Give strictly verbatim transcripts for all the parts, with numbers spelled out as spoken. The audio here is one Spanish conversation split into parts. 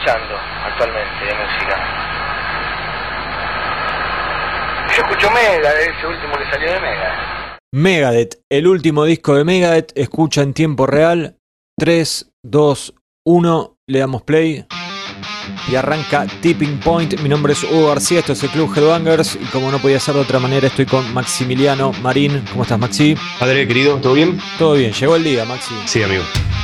escuchando actualmente de música? Yo escucho Megadeth, ese último que salió de Megadeth. Megadeth, el último disco de Megadeth, escucha en tiempo real. tres, dos, uno, le damos play. Y arranca Tipping Point. Mi nombre es Hugo García, esto es el Club Headbangers. Y como no podía ser de otra manera, estoy con Maximiliano Marín. ¿Cómo estás, Maxi? Padre querido, ¿todo bien? Todo bien, llegó el día, Maxi. Sí, amigo.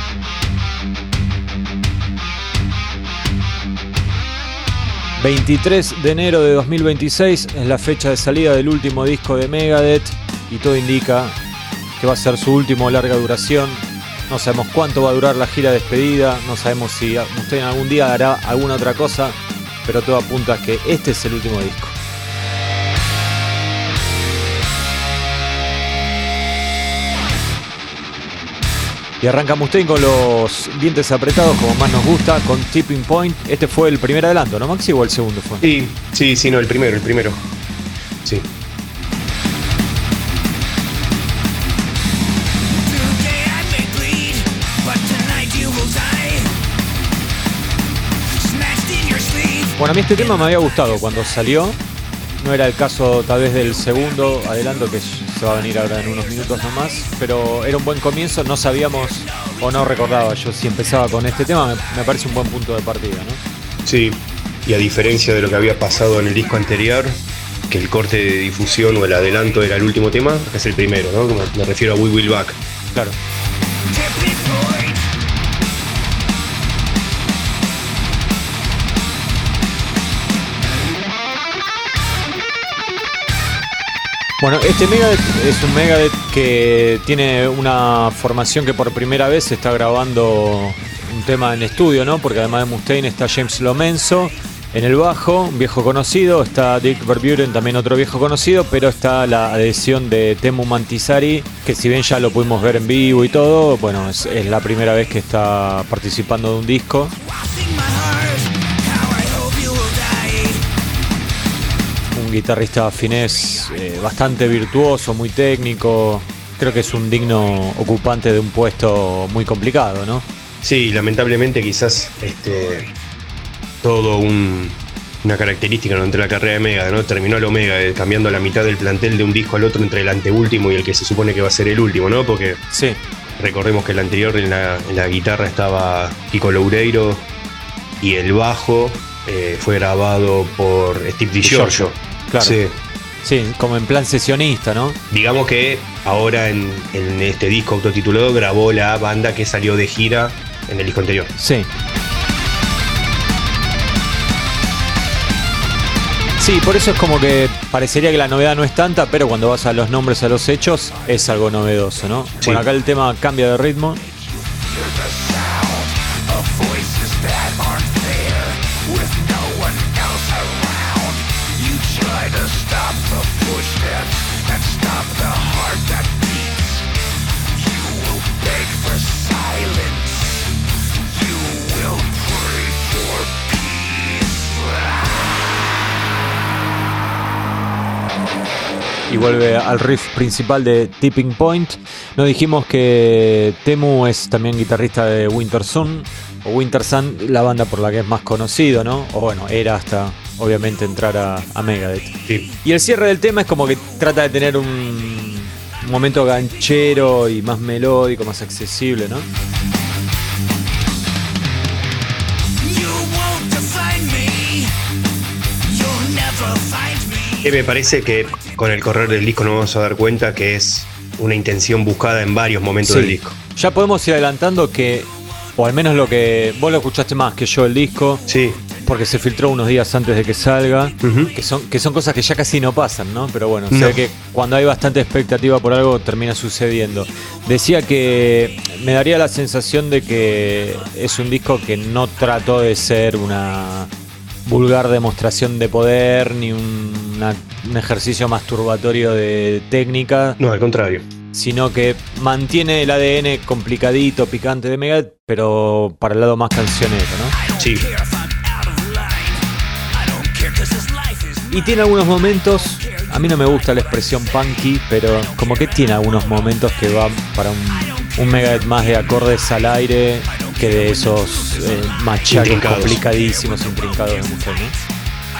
veintitrés de enero de dos mil veintiséis es la fecha de salida del último disco de Megadeth. Y todo indica que va a ser su último larga duración. No sabemos cuánto va a durar la gira de despedida, no sabemos si usted en algún día hará alguna otra cosa, pero todo apunta a que este es el último disco. Y arranca Mustaine con los dientes apretados, como más nos gusta, con Tipping Point. Este fue el primer adelanto, ¿no, Maxi? ¿O el segundo fue? Sí, sí, sí, no, el primero, el primero. Sí. Bueno, a mí este tema me había gustado cuando salió. No era el caso tal vez del segundo adelanto, que se va a venir ahora en unos minutos nomás, pero era un buen comienzo. No sabíamos o no recordaba yo si empezaba con este tema. Me, me parece un buen punto de partida, ¿no? Sí, y a diferencia de lo que había pasado en el disco anterior, que el corte de difusión o el adelanto era el último tema, es el primero, ¿no? Me, me refiero a We Will Back. Claro. Bueno, este Megadeth es un Megadeth que tiene una formación que por primera vez está grabando un tema en estudio, ¿no? Porque además de Mustaine está James Lomenzo en el bajo, un viejo conocido, está Dick Verburen, también otro viejo conocido, pero está la adhesión de Teemu Mantisari, que si bien ya lo pudimos ver en vivo y todo, bueno, es, es la primera vez que está participando de un disco. Guitarrista finés eh, bastante virtuoso, muy técnico. Creo que es un digno ocupante de un puesto muy complicado, ¿no? Sí, lamentablemente quizás este todo un, una característica, ¿no?, entre la carrera de Megadeth, ¿no? Terminó el Omega eh, cambiando la mitad del plantel de un disco al otro entre el anteúltimo y el que se supone que va a ser el último, ¿no? Porque sí, recordemos que el anterior en la, en la guitarra estaba Kiko Loureiro y el bajo eh, fue grabado por Steve DiGiorgio. Claro. Sí. Sí, como en plan sesionista, ¿no? Digamos que ahora en, en este disco autotitulado grabó la banda que salió de gira en el disco anterior. Sí. Sí, por eso es como que parecería que la novedad no es tanta, pero cuando vas a los nombres, a los hechos, es algo novedoso, ¿no? Sí. Bueno, acá el tema cambia de ritmo. Y vuelve al riff principal de Tipping Point. Nos dijimos que Teemu es también guitarrista de Winter Sun, o Winter Sun, la banda por la que es más conocido, ¿no? O bueno, era hasta obviamente entrar a, a Megadeth. Sí. Y el cierre del tema es como que trata de tener un, un momento ganchero y más melódico, más accesible, ¿no? Que me parece que con el correr del disco nos vamos a dar cuenta que es una intención buscada en varios momentos, sí, del disco. Ya podemos ir adelantando que, o al menos lo que vos lo escuchaste más que yo el disco, sí, porque se filtró unos días antes de que salga, uh-huh. que son que son cosas que ya casi no pasan, ¿no? Pero bueno, no. Sé que cuando hay bastante expectativa por algo termina sucediendo. Decía que me daría la sensación de que es un disco que no trató de ser una vulgar demostración de poder ni un, una, un ejercicio masturbatorio de técnica. No, al contrario. Sino que mantiene el A D N complicadito, picante de Megadeth, pero para el lado más cancionero, ¿no? Sí. Y tiene algunos momentos, a mí no me gusta la expresión punky, pero como que tiene algunos momentos que van para un, un Megadeth más de acordes al aire, que de esos eh, machaques Intrincados. complicadísimos, intrincados de Mustaine, ¿no?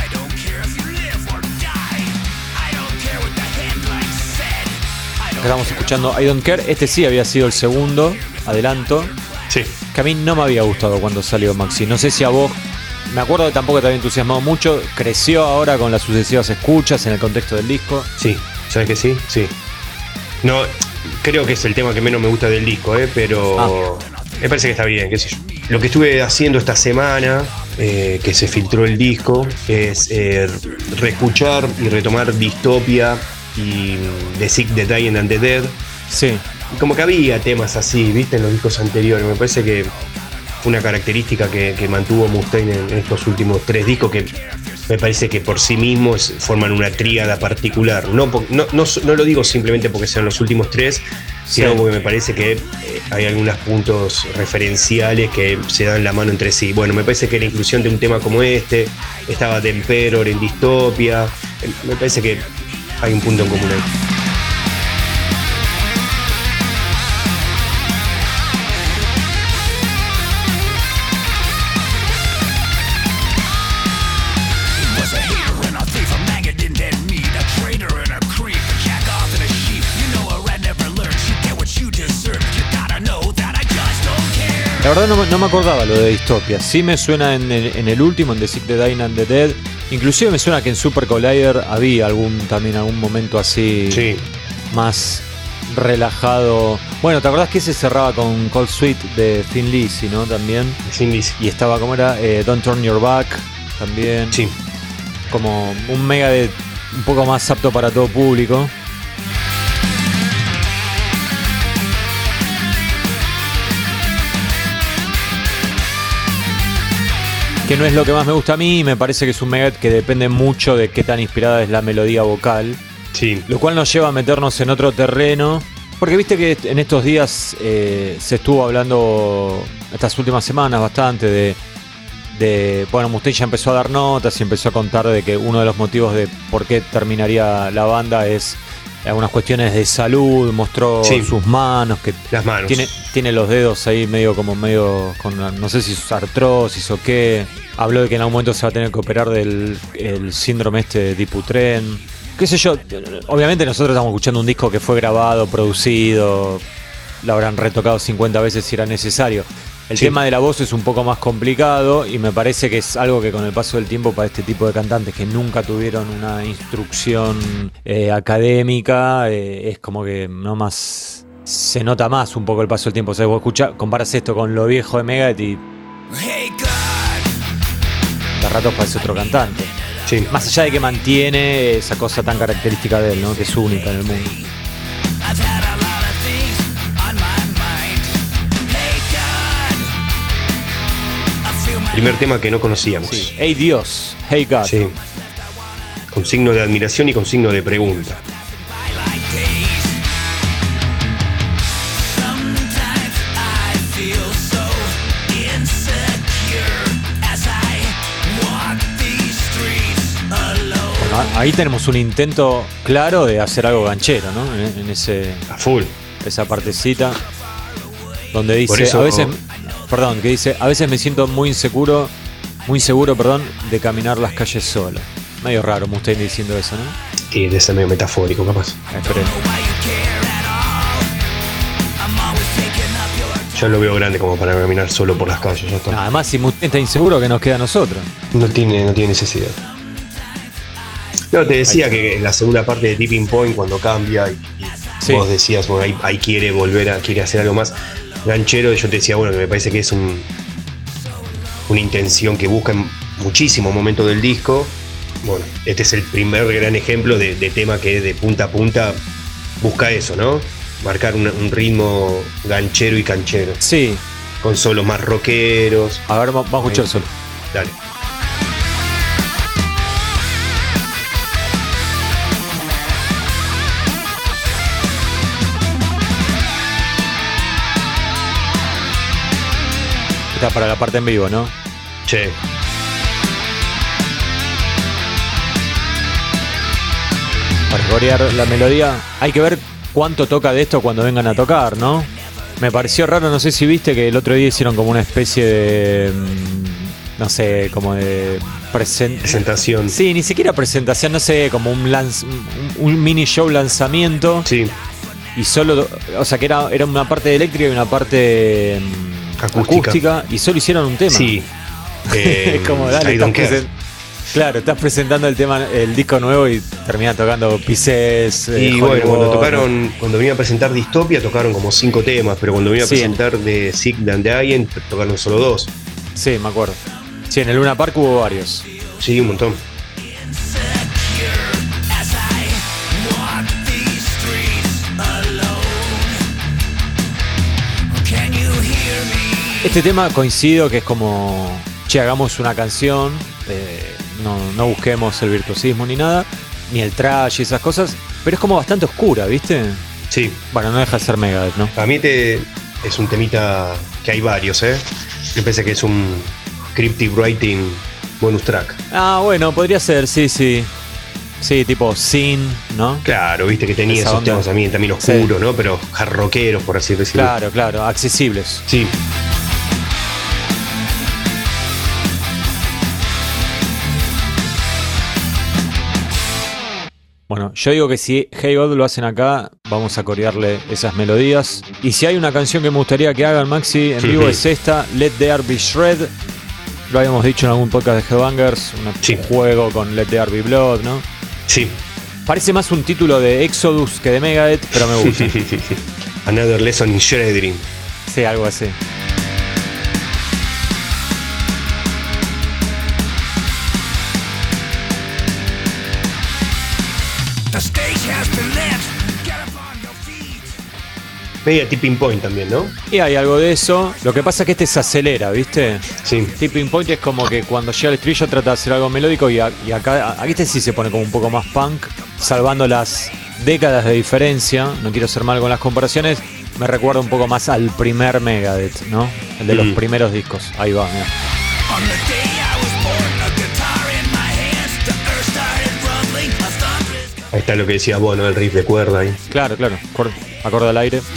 Estábamos escuchando I Don't Care. Este sí había sido el segundo adelanto, Sí. que a mí no me había gustado cuando salió Maxi. No sé si a vos, me acuerdo que tampoco te había entusiasmado mucho. Creció ahora con las sucesivas escuchas en el contexto del disco. Sí, ¿sabes que sí? Sí. No, creo que es el tema que menos me gusta del disco, ¿eh? Pero Ah. me parece que está bien, qué sé yo. Lo que estuve haciendo esta semana, eh, que se filtró el disco, es eh, reescuchar y retomar Dystopia y The Sick, The Dying and The Dead. Sí. Y como que había temas así, ¿viste? En los discos anteriores. Me parece que fue una característica que, que mantuvo Mustaine en, en estos últimos tres discos, que me parece que por sí mismos forman una tríada particular. No, po- no, no, no lo digo simplemente porque sean los últimos tres, sino Sí. porque me parece que eh, hay algunos puntos referenciales que se dan la mano entre sí. Bueno, me parece que la inclusión de un tema como este, estaba The Emperor en Dystopia, eh, me parece que hay un punto en común ahí. La verdad no, me- no me acordaba lo de Dystopia. Sí me suena en el, en el último, en The Sick, The Dying and The Dead. Inclusive me suena que en Super Collider había algún también algún momento así Sí. más relajado. Bueno, ¿te acordás que ese cerraba con Cold Sweet de Thin Lizzy, ¿no? También. Sin Lizzy. Y estaba, ¿cómo era? Eh, Don't Turn Your Back también. Sí. Como un mega de un poco más apto para todo público. Que no es lo que más me gusta a mí, me parece que es un mega que depende mucho de qué tan inspirada es la melodía vocal. Sí. Lo cual nos lleva a meternos en otro terreno. Porque viste que en estos días eh, se estuvo hablando, estas últimas semanas, bastante de... de bueno, Mustaine ya empezó a dar notas y empezó a contar de que uno de los motivos de por qué terminaría la banda es algunas cuestiones de salud. Mostró Sí. sus manos, que Las manos. tiene, tiene los dedos ahí medio como medio con, no sé si es artrosis o qué. Habló de que en algún momento se va a tener que operar del el síndrome este de Dupuytren. Qué sé yo, obviamente nosotros estamos escuchando un disco que fue grabado, producido, lo habrán retocado cincuenta veces si era necesario. El Sí. tema de la voz es un poco más complicado y me parece que es algo que con el paso del tiempo para este tipo de cantantes que nunca tuvieron una instrucción eh, académica, eh, es como que no más se nota más un poco el paso del tiempo. O sea, vos escuchás, comparas esto con lo viejo de Megadeth y de ratos parece otro cantante. Sí. Más allá de que mantiene esa cosa tan característica de él, ¿no? Que es única en el mundo. Primer tema que no conocíamos. Sí. Hey Dios, Hey God. Sí. Con signo de admiración y con signo de pregunta. Bueno, ahí tenemos un intento claro de hacer algo ganchero, ¿no? En, en ese, A full. esa partecita donde Por dice, eso- a veces, perdón, que dice, a veces me siento muy inseguro, muy inseguro, perdón, de caminar las calles solo. Medio raro Mustaine diciendo eso, ¿no? Y de ser medio metafórico, capaz. Esperemos. Ya lo veo grande como para caminar solo por las calles. Ya está. No, además, si Mustaine está inseguro, que nos queda a nosotros. No tiene, no tiene necesidad. No, te decía que en la segunda parte de Tipping Point, cuando cambia y, y Sí. vos decías, bueno, ahí, ahí quiere volver a, quiere hacer algo más ganchero, yo te decía, bueno, que me parece que es un, una intención que busca en muchísimos momentos del disco. Bueno, este es el primer gran ejemplo de, de tema que de punta a punta busca eso, ¿no? Marcar un, un ritmo ganchero y canchero, Sí, con solos más rockeros. a ver, vamos a escuchar solo. Dale. Está para la parte en vivo, ¿no? Che, Para corear la melodía. Hay que ver cuánto toca de esto cuando vengan a tocar, ¿no? Me pareció raro, no sé si viste que el otro día hicieron como una especie de... no sé, como de present... presentación. Sí, ni siquiera presentación, no sé, como un, lanz... un, un mini show lanzamiento. Sí. Y solo, o sea, que era, era una parte eléctrica y una parte acústica, acústica y solo hicieron un tema. Sí. Eh, es como, dale, estás presen... claro, estás presentando el tema, el disco nuevo y terminas tocando Pieces. Eh, y bueno, cuando tocaron, cuando vino a presentar Dystopia tocaron como cinco temas, pero cuando vino a sí, presentar de Sick and the Alien tocaron solo dos. Sí, me acuerdo. Sí, en el Luna Park hubo varios. Sí, un montón. Este tema coincido que es como, che, hagamos una canción, eh, no, no busquemos el virtuosismo ni nada, ni el trash y esas cosas, pero es como bastante oscura, ¿viste? Sí. Bueno, no deja de ser Megadeth, ¿no? A mí te, es un temita que hay varios, ¿eh? Me parece que es un cryptic writing bonus track. Ah, bueno, podría ser, sí, sí. Sí, tipo Sin, ¿no? Claro, viste que tenía esa esos onda. Temas también, también oscuros, sí, ¿no? Pero hard rockeros, por así decirlo. Claro, claro, accesibles. Sí. Bueno, yo digo que si Hey God lo hacen acá, vamos a corearle esas melodías. Y si hay una canción que me gustaría que hagan, Maxi, en vivo, es esta, Let the Earth Be Shred. Lo habíamos dicho en algún podcast de Headbangers, una, sí, un juego con Let the Earth Be Blood, ¿no? Sí. Parece más un título de Exodus que de Megadeth, pero me gusta. Another Lesson in Shredding. Sí, algo así. Media tipping point también, ¿no? Y hay algo de eso. Lo que pasa es que este se acelera, ¿viste? Sí. Tipping point es como que cuando llega el estribillo trata de hacer algo melódico y, a, y acá, aquí este sí se pone como un poco más punk, salvando las décadas de diferencia. No quiero ser mal con las comparaciones. Me recuerda un poco más al primer Megadeth, ¿no? El de mm. los primeros discos. Ahí va, mira. Ahí está lo que decía vos, ¿no? El riff de cuerda ahí. Claro, claro. Acorde al aire.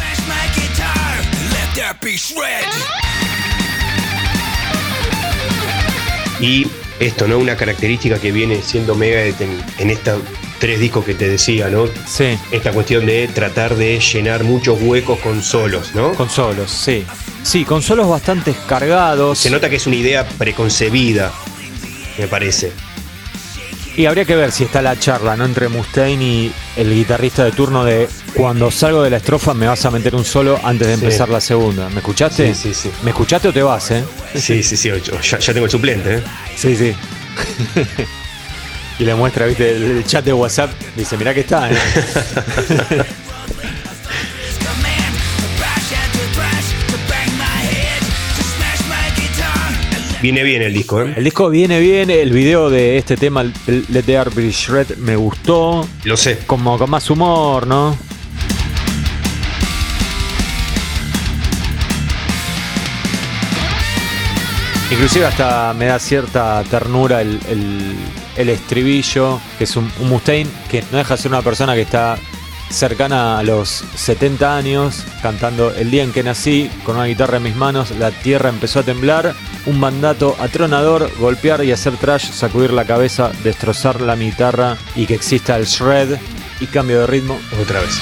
Y esto, ¿no? Una característica que viene siendo Megadeth en, en estos tres discos que te decía, ¿no? Sí. Esta cuestión de tratar de llenar muchos huecos con solos, ¿no? Con solos, sí. Sí, con solos bastante cargados. Se nota que es una idea preconcebida, me parece. Y habría que ver si está la charla, ¿no? Entre Mustaine y el guitarrista de turno de cuando salgo de la estrofa me vas a meter un solo antes de empezar sí. la segunda. ¿Me escuchaste? Sí, sí, sí. ¿Me escuchaste o te vas, eh? Sí, sí, sí. Ya, ya tengo el suplente, ¿eh? Sí, sí. Y le muestra, ¿viste? El, el chat de WhatsApp. Dice, mirá que está, ¿eh? Viene bien el disco, ¿eh? El disco viene bien, el video de este tema, Let the Earth Be Shred, me gustó. Lo sé. Como con más humor, ¿no? Inclusive hasta me da cierta ternura el, el, el estribillo, que es un, un Mustaine que no deja de ser una persona que está cercana a los setenta años, cantando El día en que nací, con una guitarra en mis manos, la tierra empezó a temblar, un mandato atronador, golpear y hacer trash, sacudir la cabeza, destrozar la guitarra y que exista el shred y cambio de ritmo. Otra vez.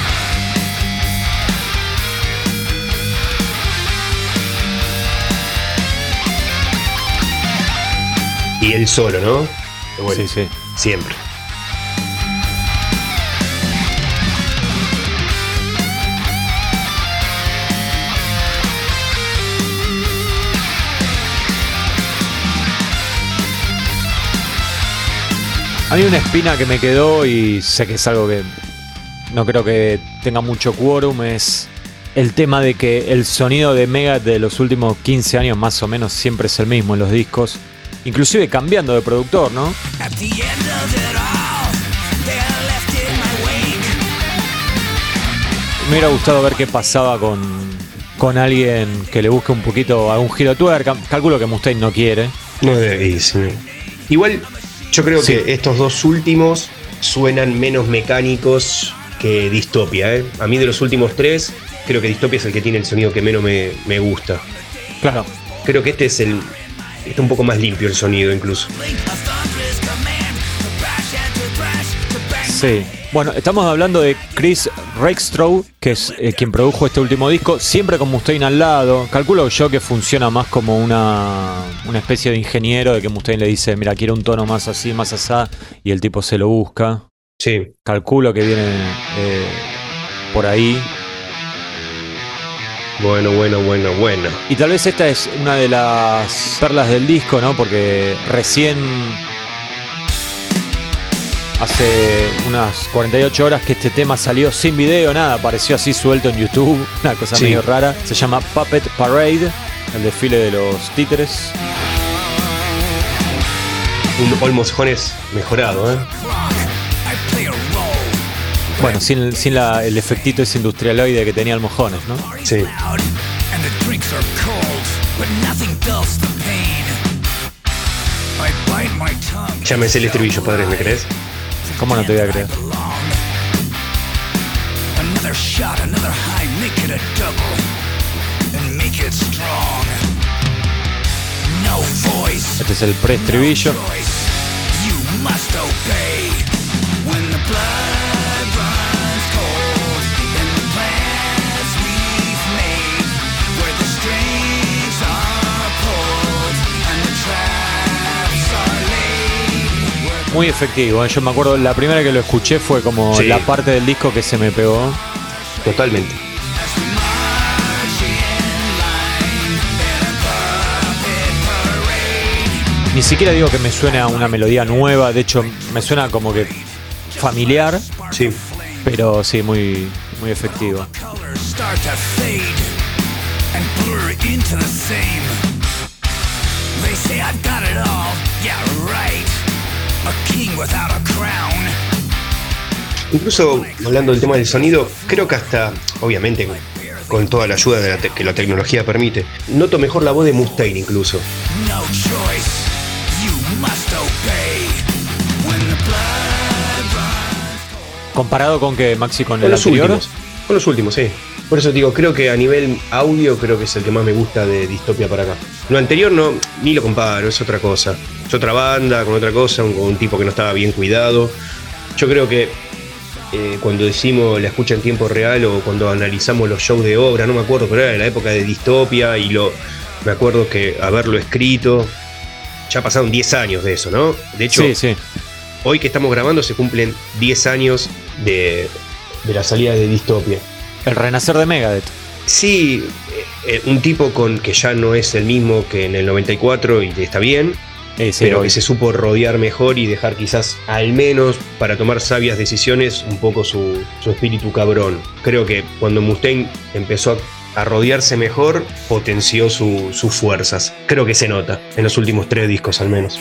Y el solo, ¿no? Bueno, sí, sí. Siempre. Hay una espina que me quedó y sé que es algo que no creo que tenga mucho quórum, es el tema de que el sonido de Megadeth de los últimos quince años más o menos siempre es el mismo en los discos, inclusive cambiando de productor, ¿no? Me hubiera gustado ver qué pasaba con, con alguien que le busque un poquito algún giro de tuerca. Calculo que Mustaine no quiere. No debe, sí. Igual yo creo sí. que estos dos últimos suenan menos mecánicos que Dystopia, ¿eh? A mí de los últimos tres, creo que Dystopia es el que tiene el sonido que menos me, me gusta. Claro. Creo que este es el... Está un poco más limpio el sonido incluso. Sí. Bueno, estamos hablando de Chris Raikestrow, que es eh, quien produjo este último disco, siempre con Mustaine al lado. Calculo yo que funciona más como una, una especie de ingeniero, de que Mustaine le dice, mira, quiero un tono más así, más asá, y el tipo se lo busca. Sí. Calculo que viene eh, por ahí. Bueno, bueno, bueno, bueno. Y tal vez esta es una de las perlas del disco, ¿no? Porque recién... Hace unas cuarenta y ocho horas que este tema salió sin video, nada, apareció así suelto en YouTube, una cosa sí. medio rara. Se llama Puppet Parade, el desfile de los títeres. Un Paul Mojones mejorado, ¿eh? Bueno, sin, sin la, el efectito ese industrialoide que tenía el Mojones, ¿no? Sí. Ya me sé el estribillo, padre, ¿me crees? ¿Cómo no te voy a creer? Este es el pre-estribillo. Muy efectivo, ¿eh? Yo me acuerdo, la primera que lo escuché fue como sí. la parte del disco que se me pegó. Totalmente. Ni siquiera digo que me suene a una melodía nueva, de hecho me suena como que familiar. Sí. Pero sí, muy, muy efectivo. Incluso hablando del tema del sonido, creo que hasta, obviamente, con toda la ayuda de la te- que la tecnología permite, noto mejor la voz de Mustaine incluso. ¿Comparado con que Maxi con, con el los anterior? Últimos, con los últimos, sí. Por eso digo, creo que a nivel audio creo que es el que más me gusta de Dystopia para acá. Lo anterior no, ni lo comparo, es otra cosa. Es otra banda, con otra cosa, un, un tipo que no estaba bien cuidado. Yo creo que eh, cuando decimos la escucha en tiempo real o cuando analizamos los shows de obra, no me acuerdo, pero era de la época de Dystopia y lo, me acuerdo que haberlo escrito, ya pasaron diez años de eso, ¿no? De hecho, sí, sí. Hoy que estamos grabando se cumplen diez años de, de la salida de Dystopia. El renacer de Megadeth. Sí, eh, un tipo con que ya no es el mismo que en el noventa y cuatro y está bien, Eh, sí, pero hoy. que se supo rodear mejor y dejar quizás, al menos para tomar sabias decisiones, un poco su, su espíritu cabrón. Creo que cuando Mustaine empezó a, a rodearse mejor, potenció su, sus fuerzas. Creo que se nota, en los últimos tres discos al menos.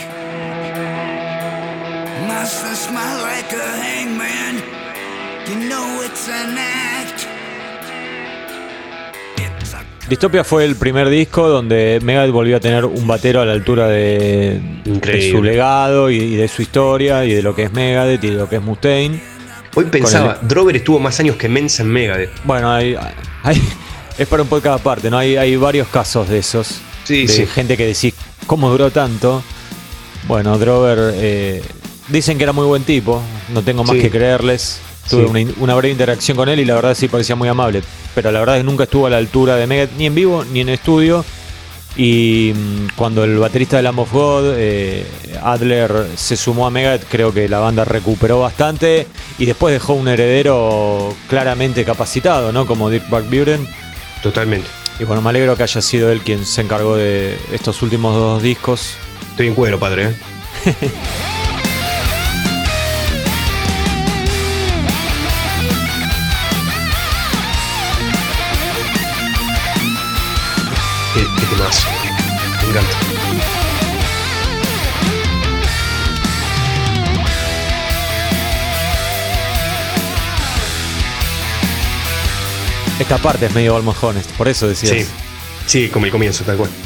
Dystopia fue el primer disco donde Megadeth volvió a tener un batero a la altura de, de su legado y, y de su historia y de lo que es Megadeth y de lo que es Mustaine. Hoy pensaba, el... Drover estuvo más años que Mensa en Megadeth. Bueno, hay, hay, es para un podcast aparte, ¿no? Hay, hay varios casos de esos. Sí, de sí. gente que decís, ¿cómo duró tanto? Bueno, Drover, eh, dicen que era muy buen tipo, no tengo más Sí. que creerles. Tuve Sí. una, una breve interacción con él y la verdad sí parecía muy amable. Pero la verdad es que nunca estuvo a la altura de Megadeth, ni en vivo ni en estudio. Y mmm, cuando el baterista de Lamb of God, eh, Adler, se sumó a Megadeth, creo que la banda recuperó bastante. Y después dejó un heredero claramente capacitado, ¿no? Como Dirk Van Buren. Totalmente. Y bueno, me alegro que haya sido él quien se encargó de estos últimos dos discos. Estoy en cuero, padre, ¿eh? Qué, qué temazo. Me encanta. Esta parte es medio Almost Honest, por eso decías. Sí, sí, como el comienzo, tal cual.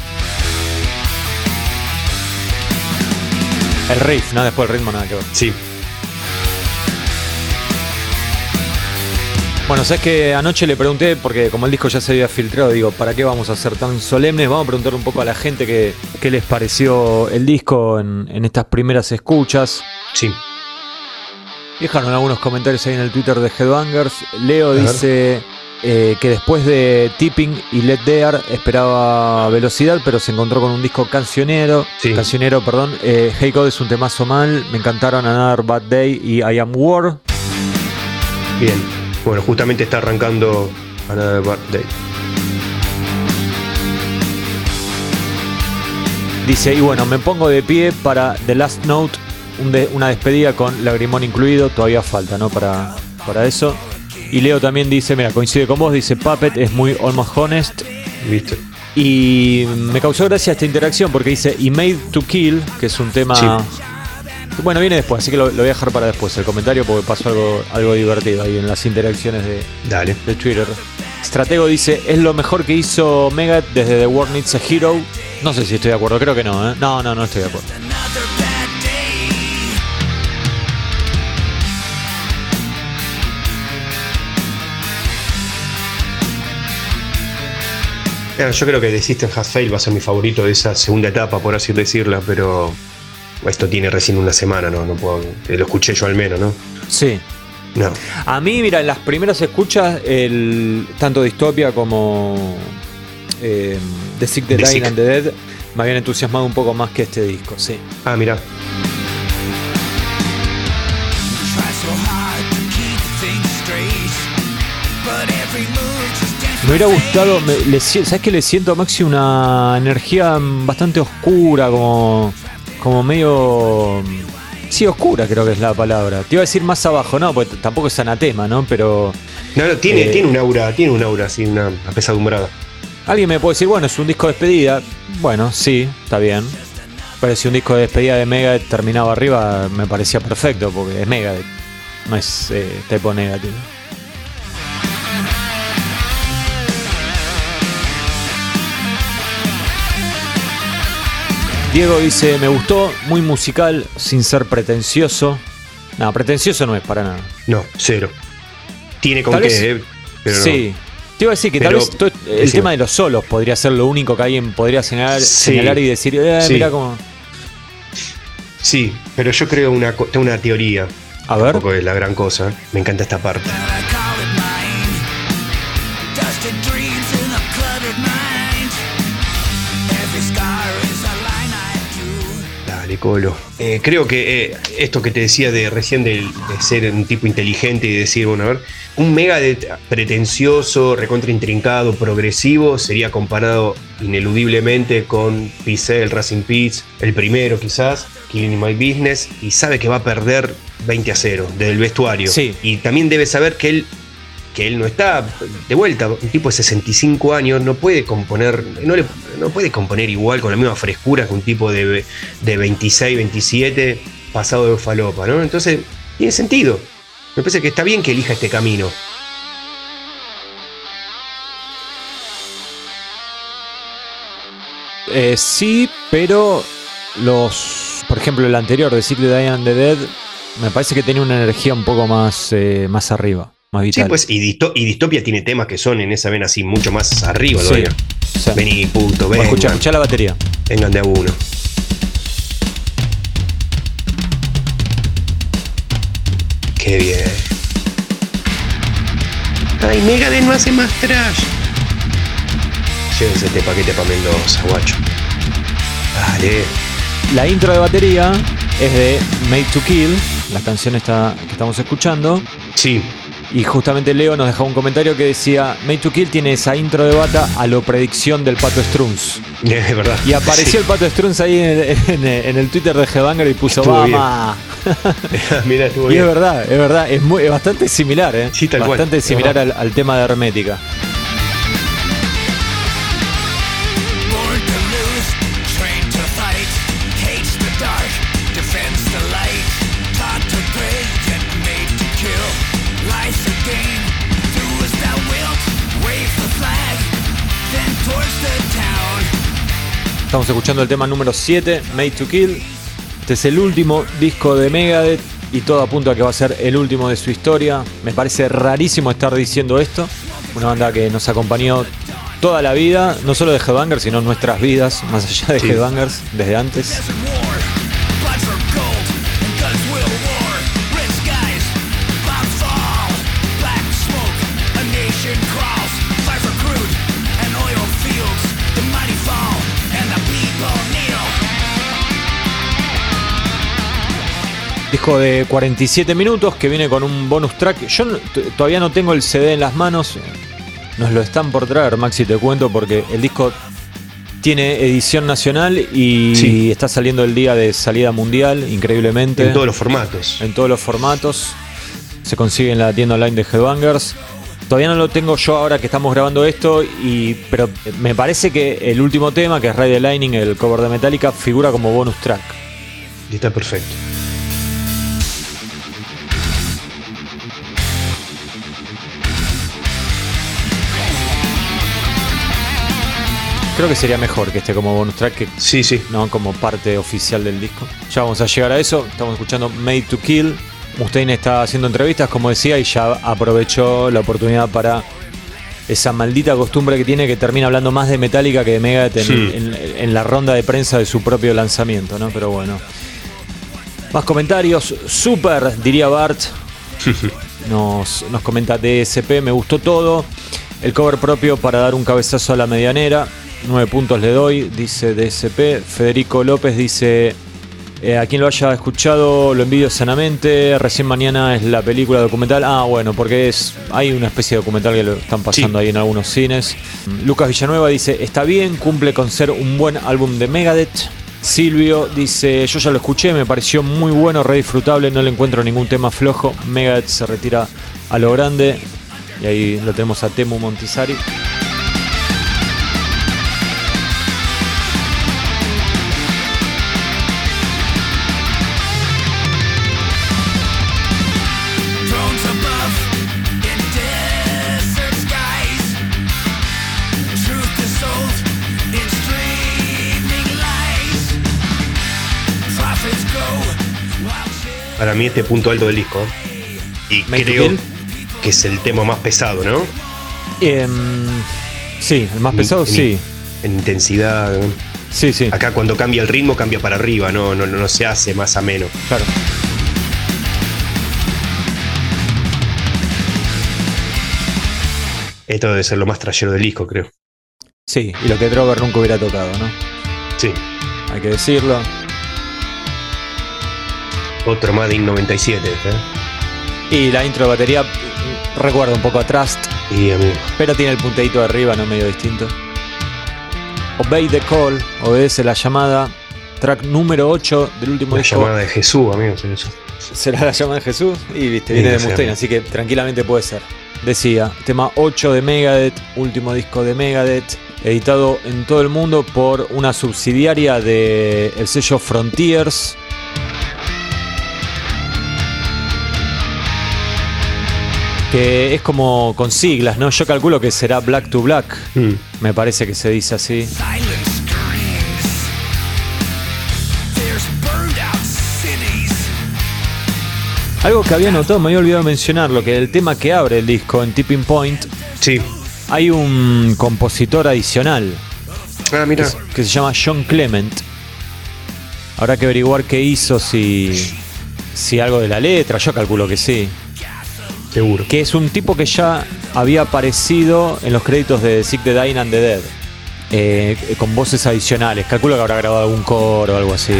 El riff, ¿no? Después el ritmo nada que ver. Sí. Bueno, sabes que anoche le pregunté, porque como el disco ya se había filtrado, digo, ¿para qué vamos a ser tan solemnes? Vamos a preguntarle un poco a la gente qué, qué les pareció el disco en, en estas primeras escuchas. Sí. Dejaron algunos comentarios ahí en el Twitter de Headbangers. Leo dice eh, que después de Tipping y Let There esperaba velocidad, pero se encontró con un disco cancionero. Sí. Cancionero, perdón. Eh, Hey God es un temazo mal. Me encantaron Another Bad Day y I Am War. Bien. Bueno, justamente está arrancando Another Bad Day. Dice, y bueno, me pongo de pie para The Last Note, un de, una despedida con lagrimón incluido. Todavía falta, ¿no? Para, para eso. Y Leo también dice, mira, coincide con vos, dice Puppet es muy Almost Honest. ¿Viste? Y me causó gracia esta interacción porque dice, y Made to Kill, que es un tema... Sí. Bueno, viene después, así que lo, lo voy a dejar para después el comentario porque pasó algo, algo divertido ahí en las interacciones de, Dale. de Twitter. Stratego dice, es lo mejor que hizo Megadeth desde The World Needs a Hero. No sé si estoy de acuerdo, creo que no, ¿eh? No, no, no estoy de acuerdo. Yo creo que The System Has Failed va a ser mi favorito de esa segunda etapa, por así decirla, pero... Esto tiene recién una semana, ¿no? No puedo, lo escuché yo al menos, ¿no? Sí. No. A mí, mira, en las primeras escuchas, el, tanto Dystopia como eh, The Sick, The Dying and The Dead me habían entusiasmado un poco más que este disco, sí. Ah, mira. Me hubiera gustado, me, le, ¿sabes qué? Le siento a Maxi una energía bastante oscura, como... Como medio... Sí, oscura creo que es la palabra. Te iba a decir más abajo, no, porque tampoco es anatema, ¿no? Pero... No, no, tiene, eh, tiene un aura, tiene un aura así, una apesadumbrada. Alguien me puede decir, bueno, es un disco de despedida. Bueno, sí, está bien. Pero si un disco de despedida de Megadeth terminaba arriba, me parecía perfecto, porque es Megadeth. No es eh, Type O Negative. Diego dice, me gustó, muy musical, sin ser pretencioso. No, pretencioso no es para nada. No, cero. Tiene con tal qué, vez, eh, pero sí. No. Te iba a decir que pero, tal vez todo, el decime. tema de los solos podría ser lo único que alguien podría señalar, sí, señalar y decir, eh, sí. mira cómo... Sí, pero yo creo una, tengo una teoría. A ver. Tampoco es la gran cosa. Me encanta esta parte. Colo. Eh, creo que eh, esto que te decía de recién de, de ser un tipo inteligente y decir, bueno, a ver, un Megadeth pretencioso, recontra intrincado, progresivo, sería comparado ineludiblemente con Peace, el Racing Peace, el primero quizás, Killing My Business, y sabe que va a perder veinte a cero desde el vestuario. Sí. Y también debe saber que él que él no está de vuelta, un tipo de sesenta y cinco años no puede componer, no, le, no puede componer igual con la misma frescura que un tipo de, de veintiséis, veintisiete pasado de falopa, ¿no? Entonces, tiene sentido. Me parece que está bien que elija este camino. Eh, sí, pero los, por ejemplo, el anterior de Sick, The Dying and The Dead, me parece que tenía una energía un poco más, eh, más arriba. Más vital. Sí, pues, y, Disto- y Dystopia tiene temas que son en esa vena así mucho más arriba, sí, sí. Vení, puto, vengan. Escuchá, escuchá la batería. Vengan de a uno. Qué bien. Ay, Megadeth no hace más trash. Llévense este paquete para Mendoza, guacho. Dale. La intro de batería es de Made to Kill, la canción esta que estamos escuchando. Sí. Y justamente Leo nos dejaba un comentario que decía, Made to Kill tiene esa intro de bata a lo predicción del Pato Strunz. Es verdad. Y apareció sí. el Pato Strunz ahí en, en, en el Twitter de Headbanger y puso Vama. Mira, estuvo y bien. es verdad, es verdad, es, muy, es bastante similar, ¿eh? Sí, tal bastante cual. similar al, al tema de Hermética. Estamos escuchando el tema número siete, Made to Kill. Este es el último disco de Megadeth y todo apunta a que va a ser el último de su historia. Me parece rarísimo estar diciendo esto. Una banda que nos acompañó toda la vida, no solo de Headbangers, sino en nuestras vidas, más allá de sí. Headbangers, desde antes. Disco de cuarenta y siete minutos que viene con un bonus track. Yo no, t- todavía no tengo el C D en las manos. Nos lo están por traer, Maxi, te cuento, porque el disco tiene edición nacional y sí. está saliendo el día de salida mundial, increíblemente. En todos los formatos. En todos los formatos. Se consigue en la tienda online de Headbangers. Todavía no lo tengo yo ahora que estamos grabando esto, y, pero me parece que el último tema, que es Ride the Lightning, el cover de Metallica, figura como bonus track. Y está perfecto. Creo que sería mejor que esté como bonus track que sí, sí. no como parte oficial del disco. Ya vamos a llegar a eso. Estamos escuchando Made to Kill. Mustaine está haciendo entrevistas, como decía, y ya aprovechó la oportunidad para esa maldita costumbre que tiene, que termina hablando más de Metallica que de Megadeth en, sí. en, en la ronda de prensa de su propio lanzamiento, ¿no? Pero bueno. Más comentarios. Super, diría Bart. Nos, nos comenta D S P, me gustó todo. El cover propio para dar un cabezazo a la medianera. Nueve puntos le doy, dice D S P. Federico López dice: eh, a quien lo haya escuchado lo envidio sanamente. Recién mañana es la película documental. Ah, bueno, porque es hay una especie de documental que lo están pasando sí. ahí en algunos cines. Lucas Villanueva dice: está bien, cumple con ser un buen álbum de Megadeth. Silvio dice: yo ya lo escuché, me pareció muy bueno, re disfrutable, no le encuentro ningún tema flojo. Megadeth se retira a lo grande. Y ahí lo tenemos a Temu Montisari. Para mí este punto alto del disco. Y Make creo que es el tema más pesado, ¿no? Eh, sí, el más pesado, en, sí. En intensidad. ¿no? Sí, sí. Acá cuando cambia el ritmo, cambia para arriba, no, no, no se hace más ameno. Claro. Esto debe ser lo más trayero del disco, creo. Sí, y lo que Drover nunca hubiera tocado, ¿no? Sí. Hay que decirlo. Otro más de I N noventa y siete, ¿eh? Y la intro de batería recuerda un poco a Trust. Y amigo. Pero tiene el punteadito de arriba, no medio distinto. Obey the Call, obedece la llamada. Track número ocho del último la disco. La llamada de Jesús, amigo. Eso. ¿Será la llamada de Jesús? Y viste, viene sí, de Mustaine, así que tranquilamente puede ser. Decía, tema ocho de Megadeth, último disco de Megadeth, editado en todo el mundo por una subsidiaria del sello Frontiers. Que es como con siglas, ¿no? Yo calculo que será Black to Black. Mm. Me parece que se dice así. Algo que había notado, me había olvidado mencionarlo, que el tema que abre el disco en Tipping Point, sí, hay un compositor adicional. Ah, mira. Que, que se llama John Clement. Habrá que averiguar qué hizo, si, si algo de la letra, yo calculo que sí. Seguro. Que es un tipo que ya había aparecido en los créditos de Sick the Dying and the Dead, eh, con voces adicionales. Calculo que habrá grabado algún coro o algo así.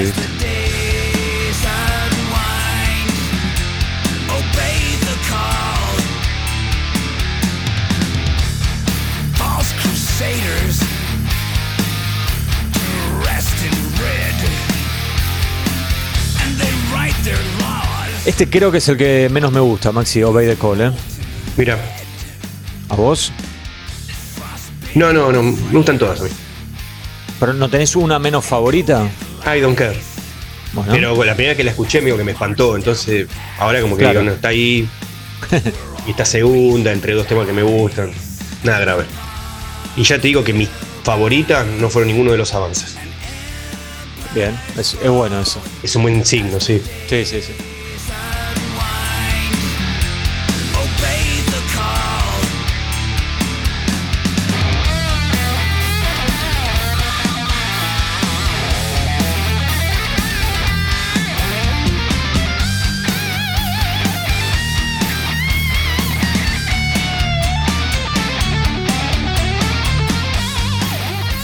Este creo que es el que menos me gusta, Maxi, Obey the Call, ¿eh? Mira. ¿A vos? No, no, no, me gustan todas a mí. ¿Pero no tenés una menos favorita? I don't care. Bueno. Pero bueno, la primera que la escuché, amigo, que me espantó. Entonces, ahora como que claro. digo, no, está ahí. Y está segunda, entre dos temas que me gustan. Nada grave. Y ya te digo que mis favoritas no fueron ninguno de los avances. Bien, es, es bueno eso. Es un buen signo, sí. Sí, sí, sí.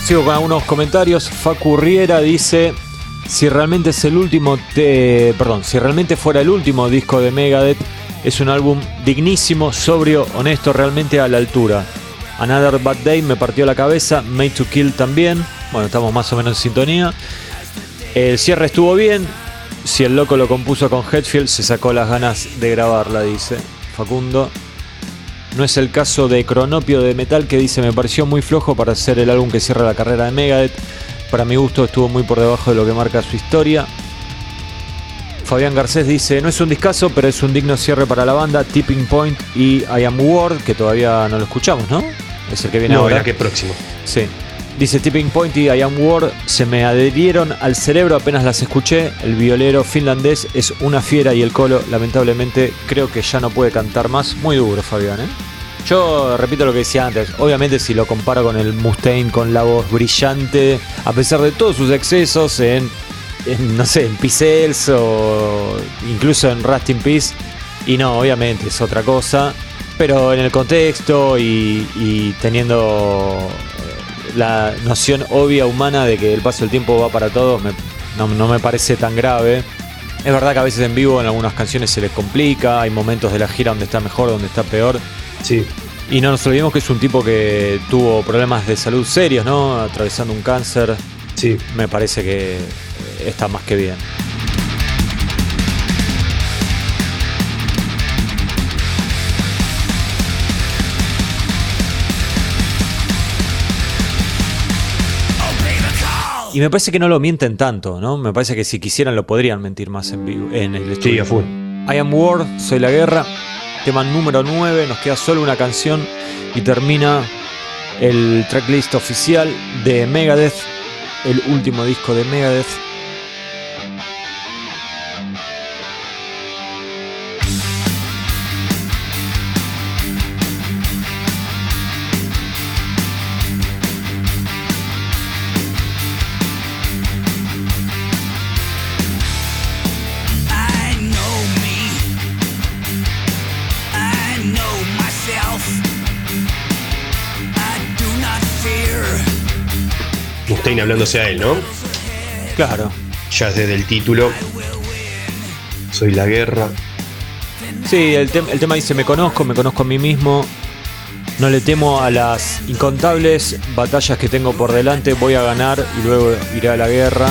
Sigo con algunos comentarios. Facu Riera dice: si realmente es el último, te... perdón, si realmente fuera el último disco de Megadeth, es un álbum dignísimo, sobrio, honesto, realmente a la altura. Another Bad Day me partió la cabeza, Made to Kill también. Bueno, estamos más o menos en sintonía. El cierre estuvo bien. Si el loco lo compuso con Hetfield, se sacó las ganas de grabarla, dice Facundo. No es el caso de Cronopio de Metal, que dice: me pareció muy flojo para ser el álbum que cierra la carrera de Megadeth. Para mi gusto estuvo muy por debajo de lo que marca su historia. Fabián Garcés dice: no es un discazo, pero es un digno cierre para la banda. Tipping Point y I Am World, que todavía no lo escuchamos, ¿no? Es el que viene no, ahora. No, que próximo. Sí. Dice: Tipping Point y I Am World se me adherieron al cerebro apenas las escuché. El violero finlandés es una fiera y el Colo, lamentablemente, creo que ya no puede cantar más. Muy duro, Fabián, ¿eh? Yo repito lo que decía antes. Obviamente, si lo comparo con el Mustaine, con la voz brillante, a pesar de todos sus excesos en, en no sé, en Pixels o incluso en Rust in Peace, y no, obviamente es otra cosa. Pero en el contexto y, y teniendo la noción obvia humana de que el paso del tiempo va para todos, me, no, no me parece tan grave. Es verdad que a veces en vivo en algunas canciones se les complica, hay momentos de la gira donde está mejor, donde está peor. Sí. Y no nos olvidemos que es un tipo que tuvo problemas de salud serios, ¿no? Atravesando un cáncer. Sí. Me parece que está más que bien. Y me parece que no lo mienten tanto, ¿no? Me parece que si quisieran lo podrían mentir más en vivo, en el estudio. Sí, a full. I Am World, Soy la Guerra, tema número nueve, nos queda solo una canción y termina el tracklist oficial de Megadeth, el último disco de Megadeth. Mustaine hablándose a él, ¿no? Claro. Ya desde el título. Soy la guerra. Sí, el, te- el tema dice: me conozco, me conozco a mí mismo. No le temo a las incontables batallas que tengo por delante. Voy a ganar y luego iré a la guerra.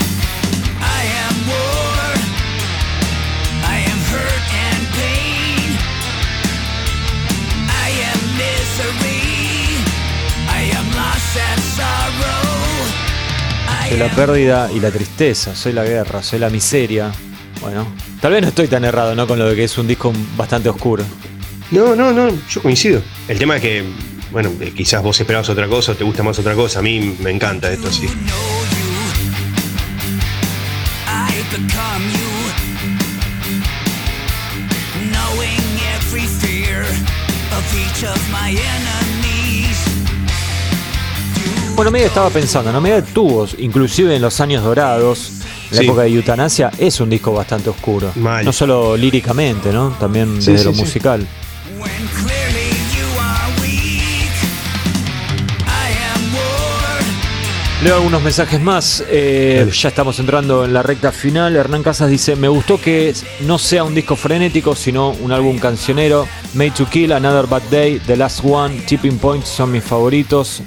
Soy la pérdida y la tristeza, soy la guerra, soy la miseria. Bueno, tal vez no estoy tan errado, ¿no? Con lo de que es un disco bastante oscuro. No, no, no, yo coincido. El tema es que, bueno, quizás vos esperabas otra cosa o te gusta más otra cosa. A mí me encanta esto, sí. Bueno, Megadeth estaba pensando, ¿no? Megadeth tuvo, inclusive en los años dorados, la Sí. época de Eutanasia, es un disco bastante oscuro. Mal. No solo líricamente, ¿no? También Sí, desde sí, lo sí. musical. Leo algunos mensajes más. Eh, Dale. ya estamos entrando en la recta final. Hernán Casas dice: me gustó que no sea un disco frenético, sino un álbum cancionero. Made to Kill, Another Bad Day, The Last One, Tipping Point son mis favoritos.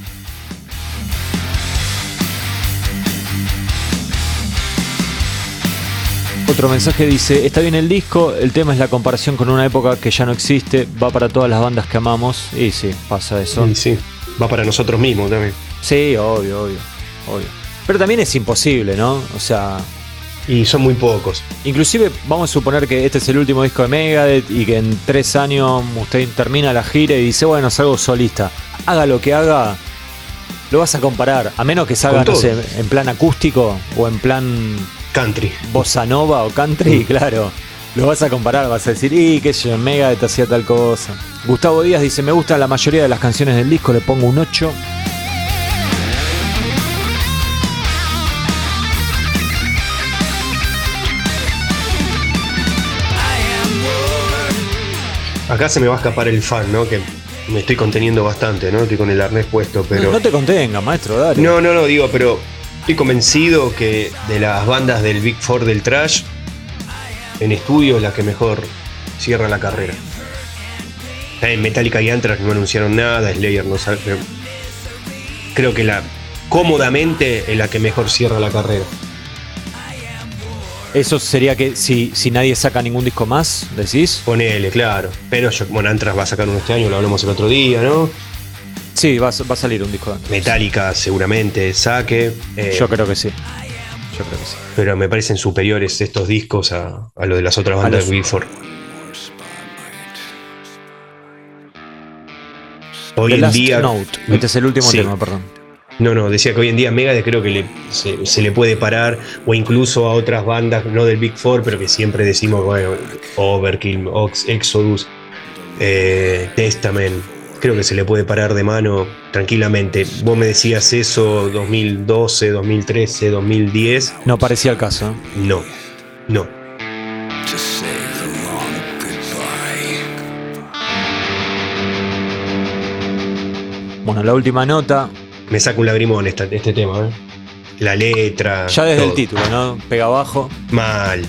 Otro mensaje dice: está bien el disco, el tema es la comparación con una época que ya no existe, va para todas las bandas que amamos. Y sí, pasa eso. Sí, sí. Va para nosotros mismos también. Sí, obvio, obvio, obvio. Pero también es imposible, ¿no? O sea, Y son muy pocos. inclusive vamos a suponer que este es el último disco de Megadeth y que en tres años Mustaine termina la gira y dice: bueno, salgo solista. Haga lo que haga, lo vas a comparar. A menos que salga, Con no sé, todo. en plan acústico o en plan Country. bossa nova o country, claro. Lo vas a comparar, vas a decir: y qué sé yo, Megadeth hacía tal cosa. Gustavo Díaz dice: me gustan la mayoría de las canciones del disco, le pongo un ocho. Acá se me va a escapar el fan, ¿no? Que me estoy conteniendo bastante, ¿no? Estoy con el arnés puesto, pero... No, no te contenga, maestro, dale. No, no, no, digo, pero estoy convencido que de las bandas del Big Four del thrash, en estudio es la que mejor cierra la carrera. En Metallica y Anthrax no anunciaron nada, Slayer no sabe, pero creo que la cómodamente es la que mejor cierra la carrera. Eso sería que si, si nadie saca ningún disco más, decís. Ponele, claro. Pero yo, bueno, Anthrax va a sacar uno este año, lo hablamos el otro día, ¿no? Sí, va, va a salir un disco de Anthrax. Metallica seguramente saque. Eh, Yo creo que sí. Yo creo que sí. Pero me parecen superiores estos discos a, a los de las otras bandas los... de Big Four. Hoy The en Last día. Note. Este es el último sí. tema, perdón. No, no, decía que hoy en día Megadeth creo que le, se, se le puede parar, o incluso a otras bandas, no del Big Four, pero que siempre decimos, bueno, Overkill, Ox, Exodus, eh, Testament, creo que se le puede parar de mano tranquilamente. Vos me decías eso dos mil doce, dos mil trece, dos mil diez. No parecía el caso. No, no. Bueno, la última nota. Me saca un lagrimón esta, este tema, ¿eh? La letra. Ya desde todo. el título, ¿no? Pega abajo. Mal.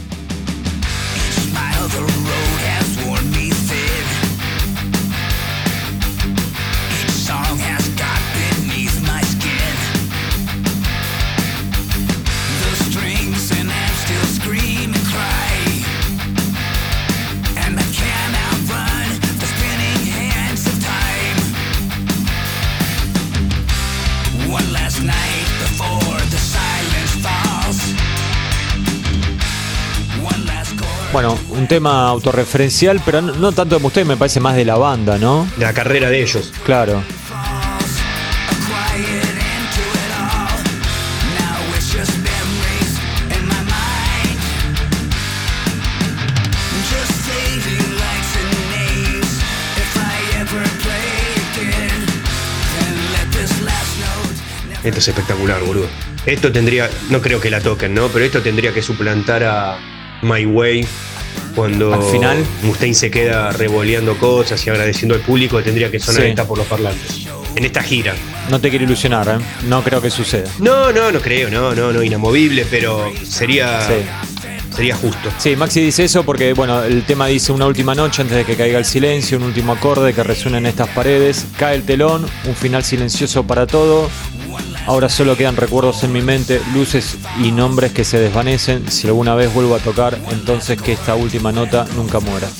Bueno, un tema autorreferencial, pero no, no tanto de Mustaine, me parece más de la banda, ¿no? De la carrera de ellos. Claro. Esto es espectacular, boludo. Esto tendría, no creo que la toquen, ¿no? Pero esto tendría que suplantar a My Way cuando al final Mustaine se queda revoleando cosas y agradeciendo al público. Tendría que sonar sí. esta por los parlantes en esta gira. No te quiero ilusionar, ¿eh? No creo que suceda. No, no, no creo, no, no, no, inamovible, pero sería sí. sería justo. Sí, Maxi dice eso porque, bueno, el tema dice una última noche antes de que caiga el silencio, un último acorde que resuena en estas paredes, cae el telón, un final silencioso para todo. Ahora solo quedan recuerdos en mi mente, luces y nombres que se desvanecen. Si alguna vez vuelvo a tocar, entonces que esta última nota nunca muera.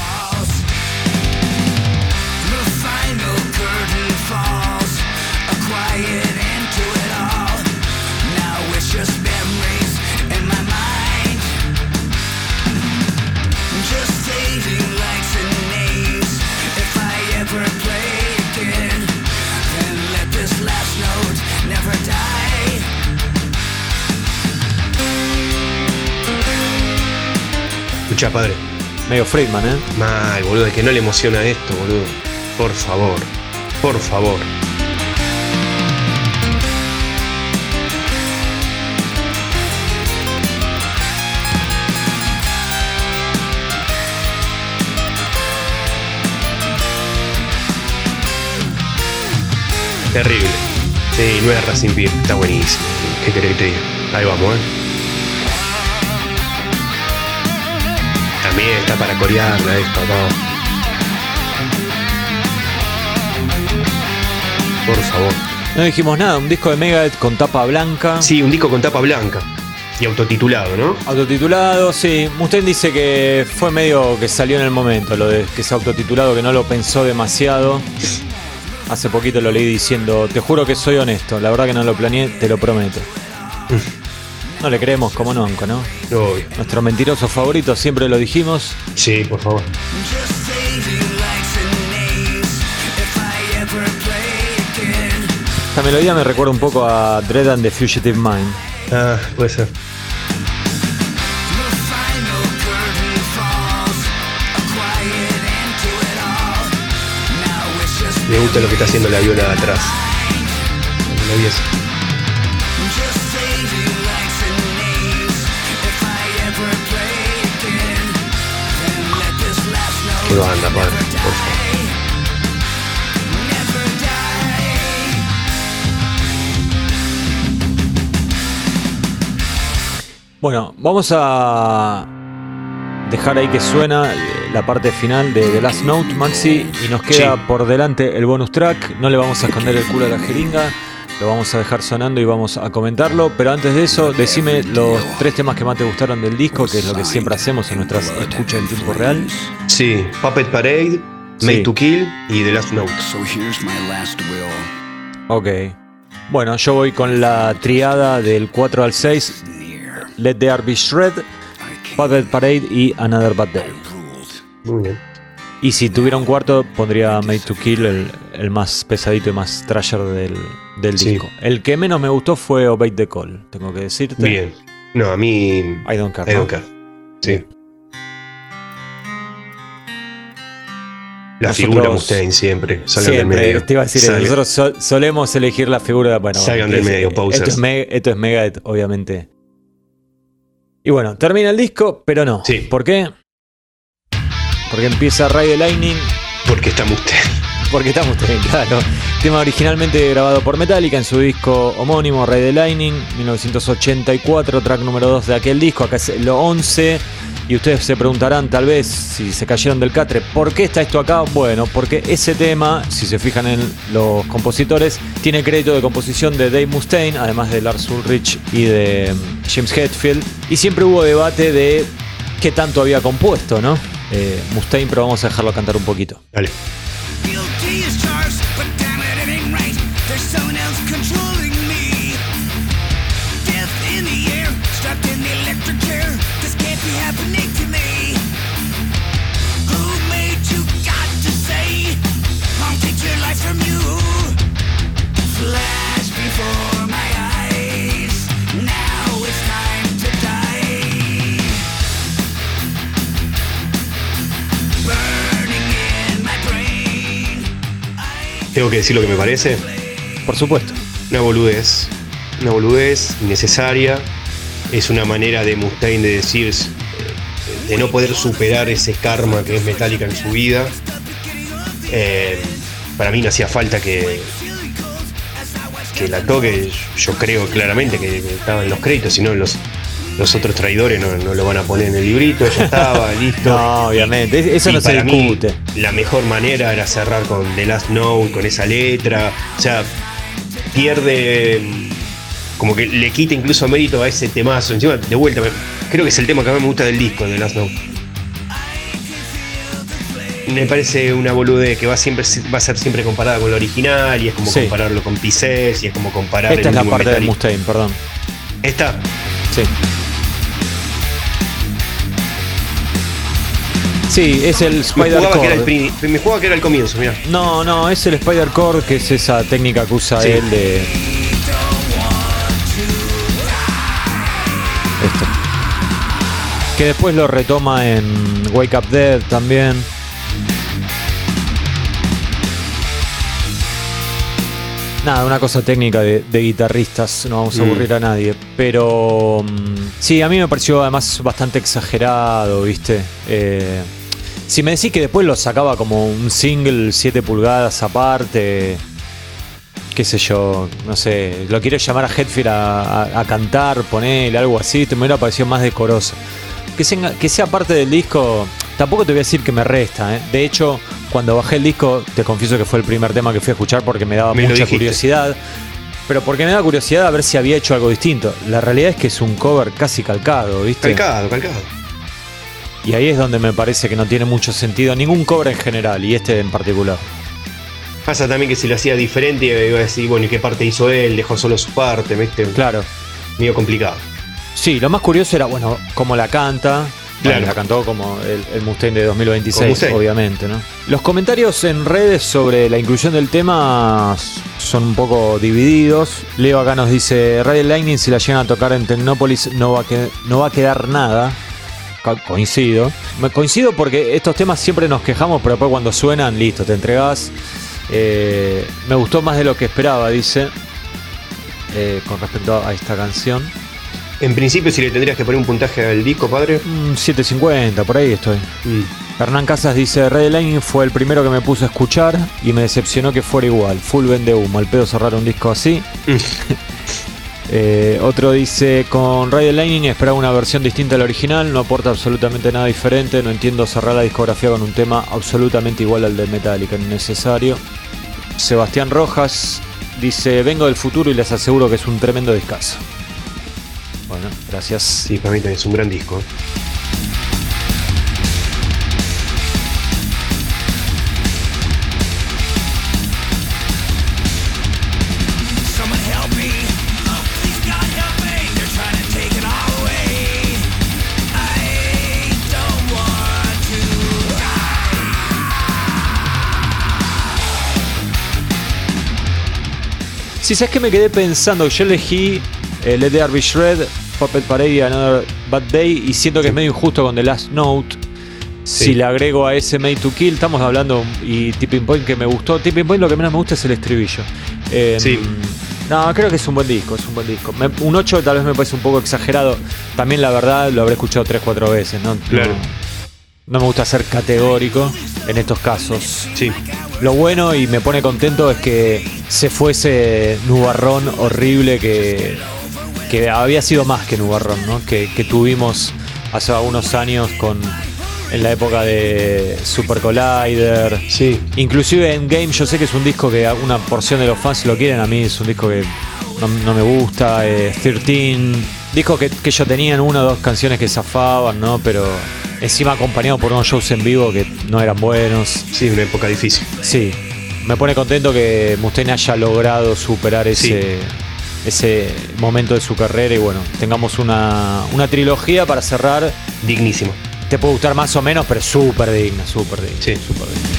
Escuchá, padre. Medio Friedman, ¿eh? Mal, boludo, es que no le emociona esto, boludo. Por favor, por favor. Terrible. Sí, no es Racing Beer, está buenísimo. ¿Qué querés que te diga? Ahí vamos, ¿eh? También está para corearla esto, no. Por favor. No dijimos nada, un disco de Megadeth con tapa blanca. Sí, un disco con tapa blanca. Y autotitulado, ¿no? Autotitulado, sí. Mustaine dice que fue medio que salió en el momento, lo de que es autotitulado, que no lo pensó demasiado. Hace poquito lo leí diciendo, te juro que soy honesto, la verdad que no lo planeé, te lo prometo. No le creemos como nunca, ¿no? Obvio. Nuestro mentiroso favorito, siempre lo dijimos. Sí, por favor. Esta melodía me recuerda un poco a Dread and the Fugitive Mind. Ah, puede ser. Me gusta lo que está haciendo la viola de atrás. La melodía es... Qué banda, padre, por favor. Bueno, vamos a dejar ahí que suena la parte final de The Last Note, Maxi, y nos queda sí. por delante el bonus track. No le vamos a esconder el culo a la jeringa, lo vamos a dejar sonando y vamos a comentarlo. Pero antes de eso, decime los tres temas que más te gustaron del disco, que es lo que siempre hacemos en nuestras escuchas en tiempo real. Sí, Puppet Parade, Made sí. to Kill y The Last Note. Ok. Bueno, yo voy con la triada del cuatro al seis. Let the Earth Be Shred, Puppet Parade y Another Bad Day. Muy bien. Y si tuviera un cuarto, pondría Made to Kill, el, el más pesadito y más thrasher del, del sí. disco. El que menos me gustó fue Obey the Call, tengo que decirte. Bien. No, a mí... I Don't Care. I Don't Care. Sí. La nosotros, figura Mustaine siempre. Salgan siempre, del medio. Te iba a decir, Salgan. nosotros so, solemos elegir la figura... Bueno, Salgan del medio, esto es, me, esto es Megadeth, obviamente. Y bueno, termina el disco, pero no. Sí. ¿Por qué? Porque empieza Ride the Lightning. Porque está Mustaine. Porque está Mustaine, claro. Tema originalmente grabado por Metallica en su disco homónimo, Ride the Lightning, mil novecientos ochenta y cuatro, track número dos de aquel disco. Acá es lo once. Y ustedes se preguntarán, tal vez, si se cayeron del catre, ¿por qué está esto acá? Bueno, porque ese tema, si se fijan en los compositores, tiene crédito de composición de Dave Mustaine, además de Lars Ulrich y de James Hetfield. Y siempre hubo debate de qué tanto había compuesto, ¿no? Eh, Mustaine, pero vamos a dejarlo cantar un poquito. Dale. ¿Tengo que decir lo que me parece? Por supuesto. Una boludez. Una boludez innecesaria. Es una manera de Mustaine de decir, de no poder superar ese karma que es Metallica en su vida. Eh, para mí no hacía falta que, que la toque. Yo creo claramente que estaba en los créditos, si no los, los otros traidores no, no lo van a poner en el librito. Ya estaba, listo. No, obviamente, eso y no se discute. Mí, la mejor manera era cerrar con The Last Note, con esa letra. O sea, pierde, como que le quita incluso mérito a ese temazo. Encima, de vuelta, creo que es el tema que más me gusta del disco, The Last Note. Me parece una boludez que va, siempre, va a ser siempre comparada con lo original, y es como sí. compararlo con Pieces, y es como comparar Esta el es la parte Metallica. de Mustaine, perdón. ¿Esta? Sí. Sí, es el Spider Core. Me, me jugaba que era el comienzo, mirá. No, no, es el Spider Core, que es esa técnica que usa sí. él de... Esto. Que después lo retoma en Wake Up Dead también. Nada, una cosa técnica de, de guitarristas, no vamos a aburrir mm. a nadie. Pero sí, a mí me pareció además bastante exagerado, ¿viste? Eh, si me decís que después lo sacaba como un single siete pulgadas aparte, qué sé yo, no sé, lo quiero llamar a Hetfield a, a, a cantar, ponerle algo así, te me hubiera parecido más decoroso. Que sea, que sea parte del disco, tampoco te voy a decir que me resta, ¿eh? De hecho, cuando bajé el disco, te confieso que fue el primer tema que fui a escuchar porque me daba me mucha curiosidad. Pero porque me daba curiosidad a ver si había hecho algo distinto. La realidad es que es un cover casi calcado, ¿viste? Calcado, calcado. Y ahí es donde me parece que no tiene mucho sentido ningún cover en general, y este en particular. Pasa también que si lo hacía diferente, iba a decir, bueno, ¿y qué parte hizo él? Dejó solo su parte, ¿viste? Claro. Medio complicado. Sí, lo más curioso era, bueno, cómo la canta. Claro. Bueno, la cantó como el, el Mustaine de dos mil veintiséis, obviamente, ¿no? Los comentarios en redes sobre la inclusión del tema son un poco divididos. Leo acá nos dice, Ride the Lightning, si la llegan a tocar en Tecnópolis no va a, que, no va a quedar nada. Co- coincido. Me coincido porque estos temas siempre nos quejamos, pero después cuando suenan, listo, te entregás. Eh, me gustó más de lo que esperaba, dice, eh, con respecto a esta canción. En principio, si le tendrías que poner un puntaje al disco, padre. Mm, siete cincuenta, por ahí estoy. Mm. Hernán Casas dice, Ride the Lightning fue el primero que me puso a escuchar y me decepcionó que fuera igual. Full vende humo, al pedo cerrar un disco así. Mm. Eh, otro dice, con Ride the Lightning esperaba una versión distinta a la original, no aporta absolutamente nada diferente, no entiendo cerrar la discografía con un tema absolutamente igual al de Metallica, innecesario. Sebastián Rojas dice, vengo del futuro y les aseguro que es un tremendo discazo. Bueno, gracias. Sí, para mí también es un gran disco. Si sabes que me quedé pensando, yo elegí eh, Let There Be Shred, Puppet Parade y Another Bad Day, y siento que sí. es medio injusto con The Last Note. Sí. Si le agrego a ese Made to Kill, estamos hablando, y Tipping Point que me gustó. Tipping Point lo que menos me gusta es el estribillo. Eh, sí. No, creo que es un buen disco, es un buen disco. Me, un ocho tal vez me parece un poco exagerado. También la verdad lo habré escuchado tres cuatro veces, ¿no? Claro. No, no me gusta ser categórico en estos casos. Sí. Lo bueno y me pone contento es que se fue ese nubarrón horrible que, que había sido más que nubarrón, ¿no? Que, que tuvimos hace algunos años con en la época de Super Collider. Sí. Inclusive en Game yo sé que es un disco que una porción de los fans lo quieren, a mí es un disco que no, no me gusta. Eh, trece, disco que, que ellos tenían una o dos canciones que zafaban, ¿no? Pero encima acompañado por unos shows en vivo que no eran buenos. Sí, una época difícil. Sí, me pone contento que Mustaine haya logrado superar ese, sí. ese momento de su carrera y bueno, tengamos una, una trilogía para cerrar. Dignísimo. Te puede gustar más o menos, pero súper digna, súper digna. Sí, súper digna.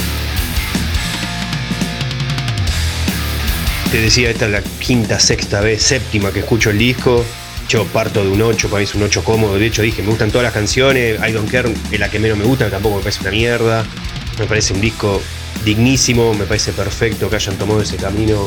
Te decía, esta es la quinta, sexta vez, séptima que escucho el disco. Yo parto de un ocho, para mí es un ocho cómodo. De hecho dije, me gustan todas las canciones. I Don't Care es la que menos me gusta, tampoco me parece una mierda. Me parece un disco dignísimo, me parece perfecto que hayan tomado ese camino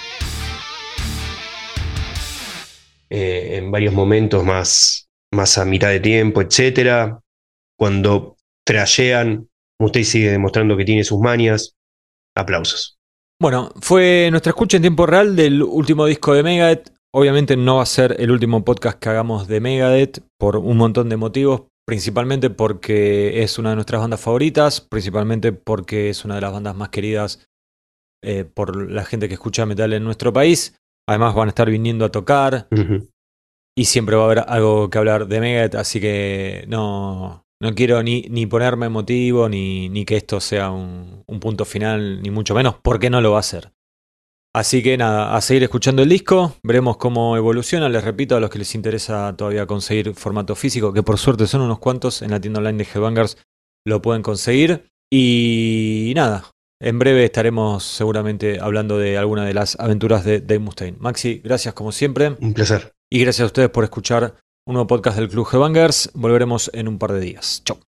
eh, en varios momentos más, más a mitad de tiempo, etcétera. Cuando trashean, usted sigue demostrando que tiene sus mañas. Aplausos. Bueno, fue nuestra escucha en tiempo real del último disco de Megadeth. Obviamente no va a ser el último podcast que hagamos de Megadeth por un montón de motivos, principalmente porque es una de nuestras bandas favoritas, principalmente porque es una de las bandas más queridas eh, por la gente que escucha metal en nuestro país. Además van a estar viniendo a tocar uh-huh. y siempre va a haber algo que hablar de Megadeth, así que no, no quiero ni, ni ponerme emotivo ni, ni que esto sea un, un punto final, ni mucho menos, porque no lo va a hacer. Así que nada, a seguir escuchando el disco, veremos cómo evoluciona. Les repito, a los que les interesa todavía conseguir formato físico, que por suerte son unos cuantos, en la tienda online de Headbangers lo pueden conseguir. Y nada, en breve estaremos seguramente hablando de alguna de las aventuras de Dave Mustaine. Maxi, gracias como siempre. Un placer. Y gracias a ustedes por escuchar un nuevo podcast del Club Headbangers. Volveremos en un par de días. Chau.